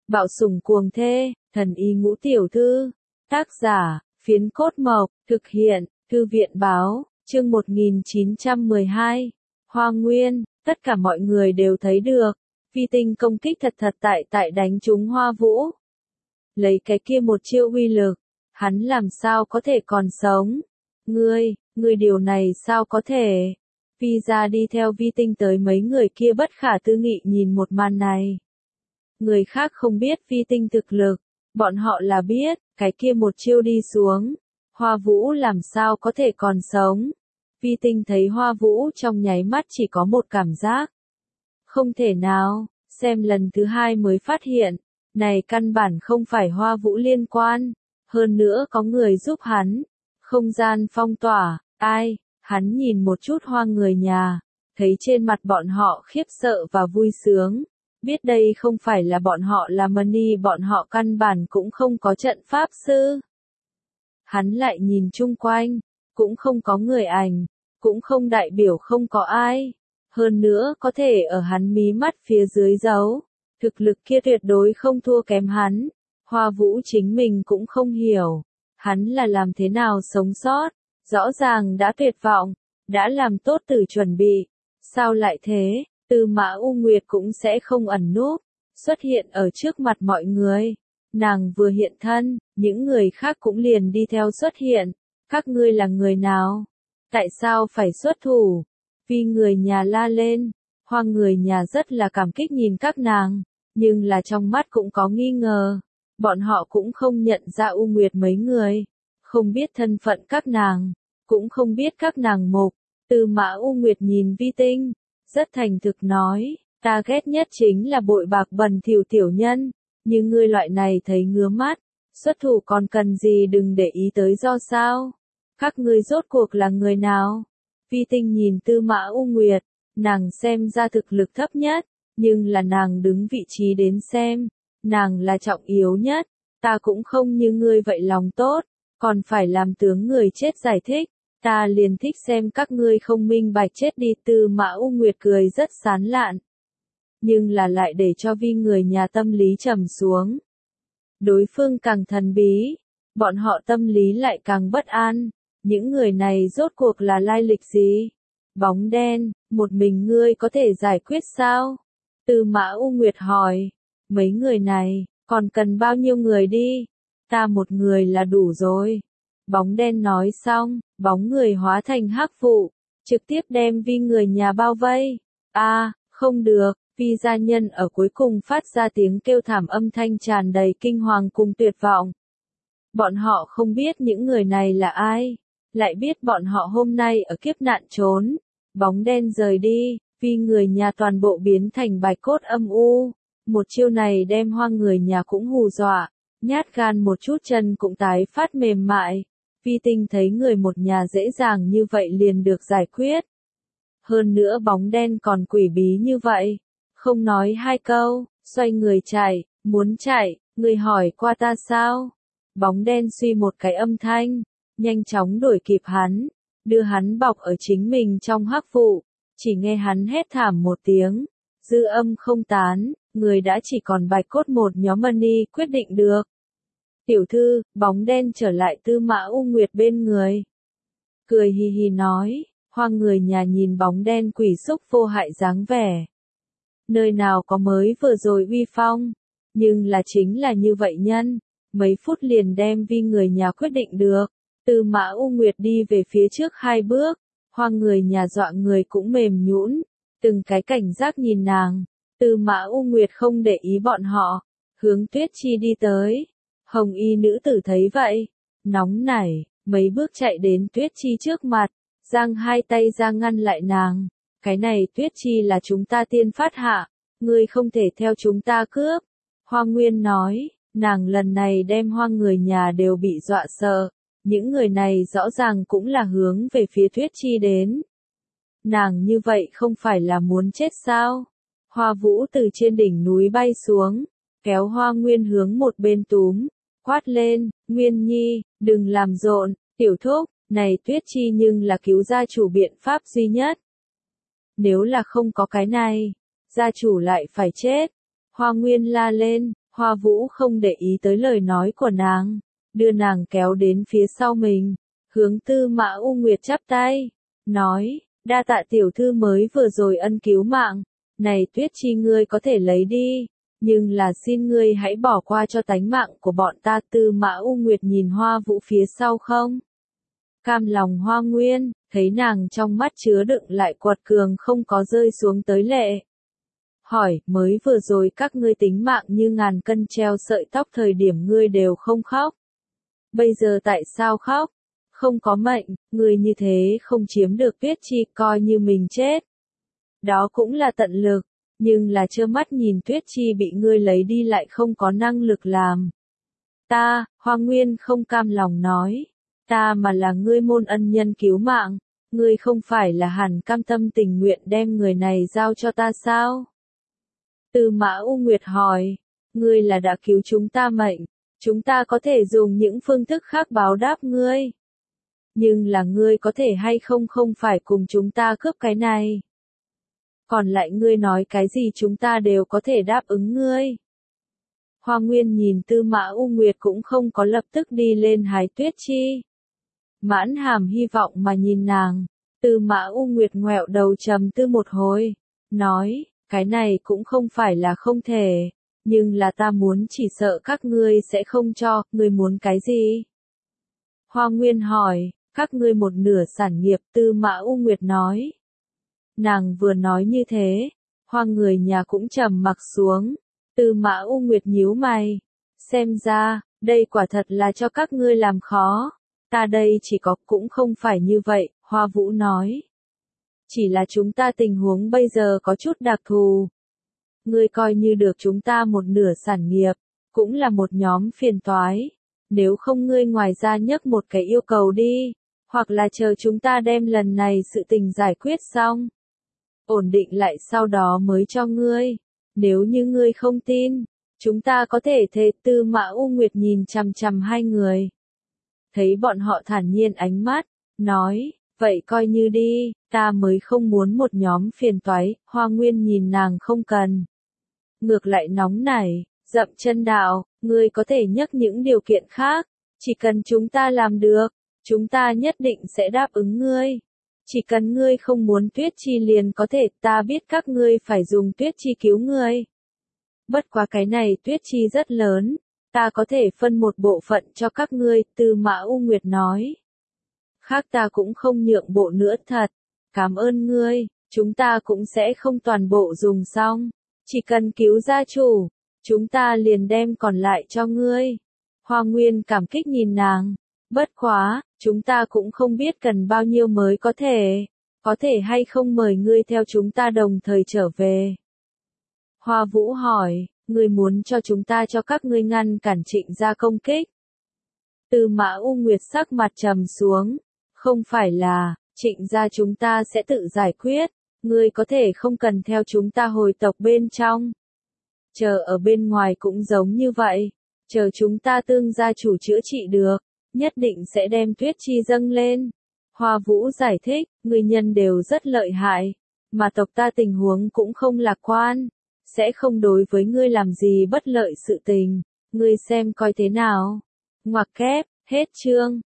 Bạo sủng cuồng thê, thần y ngũ tiểu thư. Tác giả, Phiến Cốt Mộc, thực hiện, Thư viện báo, chương 1912. Hoa Nguyên, tất cả mọi người đều thấy được, Vi Tinh công kích thật tại đánh trúng Hoa Vũ. Lấy cái kia một chiêu uy lực, hắn làm sao có thể còn sống? Ngươi điều này sao có thể? Vi ra đi theo Vi Tinh tới mấy người kia bất khả tư nghị nhìn một màn này. Người khác không biết Vi Tinh thực lực, bọn họ là biết, cái kia một chiêu đi xuống, Hoa Vũ làm sao có thể còn sống. Vi Tinh thấy Hoa Vũ trong nháy mắt chỉ có một cảm giác. Không thể nào, xem lần thứ hai mới phát hiện, này căn bản không phải Hoa Vũ liên quan, hơn nữa có người giúp hắn. Không gian phong tỏa, ai? Hắn nhìn một chút Hoa người nhà, thấy trên mặt bọn họ khiếp sợ và vui sướng. Biết đây không phải là bọn họ là Mani, bọn họ căn bản cũng không có trận pháp sư. Hắn lại nhìn chung quanh, cũng không có người ảnh, cũng không đại biểu không có ai. Hơn nữa có thể ở hắn mí mắt phía dưới giấu, thực lực kia tuyệt đối không thua kém hắn. Hoa Vũ chính mình cũng không hiểu, hắn là làm thế nào sống sót, rõ ràng đã tuyệt vọng, đã làm tốt từ chuẩn bị, sao lại thế? Tư Mã U Nguyệt cũng sẽ không ẩn núp, xuất hiện ở trước mặt mọi người. Nàng vừa hiện thân, những người khác cũng liền đi theo xuất hiện. Các ngươi là người nào? Tại sao phải xuất thủ? Vì người nhà la lên. Hoa người nhà rất là cảm kích nhìn các nàng, nhưng là trong mắt cũng có nghi ngờ. Bọn họ cũng không nhận ra U Nguyệt mấy người, không biết thân phận các nàng, cũng không biết các nàng mục. Tư Mã U Nguyệt nhìn Vi Tinh, rất thành thực nói, ta ghét nhất chính là bội bạc bẩn thỉu tiểu nhân, như ngươi loại này thấy ngứa mắt, xuất thủ còn cần gì đừng để ý tới do sao. Các ngươi rốt cuộc là người nào? Vi Tinh nhìn Tư Mã U Nguyệt, nàng xem ra thực lực thấp nhất, nhưng là nàng đứng vị trí đến xem, nàng là trọng yếu nhất, ta cũng không như ngươi vậy lòng tốt, còn phải làm tướng người chết giải thích. Ta liền thích xem các ngươi không minh bạch chết đi. Tư Mã U Nguyệt cười rất sán lạn, nhưng là lại để cho Vi người nhà tâm lý trầm xuống. Đối phương càng thần bí, bọn họ tâm lý lại càng bất an. Những người này rốt cuộc là lai lịch gì? Bóng đen, một mình ngươi có thể giải quyết sao? Tư Mã U Nguyệt hỏi, mấy người này, còn cần bao nhiêu người đi? Ta một người là đủ rồi. Bóng đen nói xong, bóng người hóa thành hắc vụ, trực tiếp đem Vi người nhà bao vây. Không được, Vi gia nhân ở cuối cùng phát ra tiếng kêu thảm, âm thanh tràn đầy kinh hoàng cùng tuyệt vọng. Bọn họ không biết những người này là ai, lại biết bọn họ hôm nay ở kiếp nạn trốn. Bóng đen rời đi, Vi người nhà toàn bộ biến thành bạch cốt âm u. Một chiêu này đem Hoa người nhà cũng hù dọa, nhát gan một chút chân cũng tái phát mềm mại. Vi Tinh thấy người một nhà dễ dàng như vậy liền được giải quyết. Hơn nữa bóng đen còn quỷ bí như vậy. Không nói hai câu, xoay người chạy, muốn chạy, người hỏi qua ta sao? Bóng đen suy một cái âm thanh, nhanh chóng đuổi kịp hắn, đưa hắn bọc ở chính mình trong hắc vụ. Chỉ nghe hắn hét thảm một tiếng, dư âm không tán, người đã chỉ còn bạch cốt một nhóm. Mani quyết định được. Tiểu thư, bóng đen trở lại Tư Mã U Nguyệt bên người. Cười hì hì nói, Hoa người nhà nhìn bóng đen quỷ xúc vô hại dáng vẻ. Nơi nào có mới vừa rồi uy phong, nhưng là chính là như vậy nhân, mấy phút liền đem Vi người nhà quyết định được. Tư Mã U Nguyệt đi về phía trước 2 bước, Hoa người nhà dọa người cũng mềm nhũn, từng cái cảnh giác nhìn nàng. Tư Mã U Nguyệt không để ý bọn họ, hướng Tuyết Chi đi tới. Hồng y nữ tử thấy vậy, nóng nảy, mấy bước chạy đến Tuyết Chi trước mặt, giang hai tay ra ngăn lại nàng. Cái này Tuyết Chi là chúng ta tiên phát hạ, ngươi không thể theo chúng ta cướp. Hoa Nguyên nói, nàng lần này đem Hoa người nhà đều bị dọa sợ, những người này rõ ràng cũng là hướng về phía Tuyết Chi đến. Nàng như vậy không phải là muốn chết sao? Hoa Vũ từ trên đỉnh núi bay xuống, kéo Hoa Nguyên hướng một bên túm, quát lên, Nguyên Nhi, đừng làm rộn, tiểu thúc, này Tuyết Chi nhưng là cứu gia chủ biện pháp duy nhất. Nếu là không có cái này, gia chủ lại phải chết. Hoa Nguyên la lên, Hoa Vũ không để ý tới lời nói của nàng, đưa nàng kéo đến phía sau mình, hướng Tư Mã U Nguyệt chắp tay, nói, đa tạ tiểu thư mới vừa rồi ân cứu mạng, này Tuyết Chi ngươi có thể lấy đi, nhưng là xin ngươi hãy bỏ qua cho tánh mạng của bọn ta. Tư Mã U Nguyệt nhìn Hoa Vũ phía sau không cam lòng Hoa Nguyên, thấy nàng trong mắt chứa đựng lại quật cường không có rơi xuống tới lệ. Hỏi, mới vừa rồi các ngươi tính mạng như ngàn cân treo sợi tóc thời điểm ngươi đều không khóc. Bây giờ tại sao khóc? Không có mệnh, ngươi như thế không chiếm được Tuyết Chi coi như mình chết. Đó cũng là tận lực, nhưng là trơ mắt nhìn Tuyết Chi bị ngươi lấy đi lại không có năng lực làm. Ta, Hoa Nguyên không cam lòng nói, ta mà là ngươi môn ân nhân cứu mạng, ngươi không phải là hẳn cam tâm tình nguyện đem người này giao cho ta sao? Tư Mã U Nguyệt hỏi, ngươi là đã cứu chúng ta mệnh, chúng ta có thể dùng những phương thức khác báo đáp ngươi. Nhưng là ngươi có thể hay không không phải cùng chúng ta cướp cái này. Còn lại ngươi nói cái gì chúng ta đều có thể đáp ứng ngươi. Hoa Nguyên nhìn Tư Mã U Nguyệt cũng không có lập tức đi lên hái Tuyết Chi. Mãn hàm hy vọng mà nhìn nàng, Tư Mã U Nguyệt ngoẹo đầu trầm tư một hồi, nói, cái này cũng không phải là không thể, nhưng là ta muốn chỉ sợ các ngươi sẽ không cho, ngươi muốn cái gì? Hoa Nguyên hỏi, các ngươi một nửa sản nghiệp. Tư Mã U Nguyệt nói. Nàng vừa nói như thế, Hoa người nhà cũng trầm mặc xuống. Tư Mã U Nguyệt nhíu mày, xem ra, đây quả thật là cho các ngươi làm khó. Ta đây chỉ có cũng không phải như vậy, Hoa Vũ nói. Chỉ là chúng ta tình huống bây giờ có chút đặc thù. Ngươi coi như được chúng ta một nửa sản nghiệp, cũng là một nhóm phiền toái. Nếu không ngươi ngoài ra nhấc một cái yêu cầu đi, hoặc là chờ chúng ta đem lần này sự tình giải quyết xong. Ổn định lại sau đó mới cho ngươi. Nếu như ngươi không tin, chúng ta có thể thề. Tư Mã U Nguyệt nhìn chằm chằm hai người. Thấy bọn họ thản nhiên ánh mắt, nói, vậy coi như đi, ta mới không muốn một nhóm phiền toái. Hoa Nguyên nhìn nàng không cần. Ngược lại nóng nảy, dậm chân đạo, ngươi có thể nhắc những điều kiện khác, chỉ cần chúng ta làm được, chúng ta nhất định sẽ đáp ứng ngươi. Chỉ cần ngươi không muốn Tuyết Chi liền có thể, ta biết các ngươi phải dùng Tuyết Chi cứu ngươi. Bất quá cái này Tuyết Chi rất lớn, ta có thể phân một bộ phận cho các ngươi. Tư Mã U Nguyệt nói. Khác ta cũng không nhượng bộ nữa thật, cảm ơn ngươi, chúng ta cũng sẽ không toàn bộ dùng xong, chỉ cần cứu gia chủ, chúng ta liền đem còn lại cho ngươi. Hoa Nguyên cảm kích nhìn nàng, bất quá, chúng ta cũng không biết cần bao nhiêu mới có thể hay không mời ngươi theo chúng ta đồng thời trở về. Hoa Vũ hỏi, ngươi muốn cho chúng ta cho các ngươi ngăn cản Trịnh gia công kích? Tư Mã U Nguyệt sắc mặt trầm xuống, không phải là, Trịnh gia chúng ta sẽ tự giải quyết, ngươi có thể không cần theo chúng ta hồi tộc bên trong. Chờ ở bên ngoài cũng giống như vậy, chờ chúng ta Tương gia chủ chữa trị được, nhất định sẽ đem Tuyết Chi dâng lên. Hoa Vũ giải thích, người nhân đều rất lợi hại, mà tộc ta tình huống cũng không lạc quan, sẽ không đối với ngươi làm gì bất lợi sự tình, ngươi xem coi thế nào. Ngoặc kép, hết chương.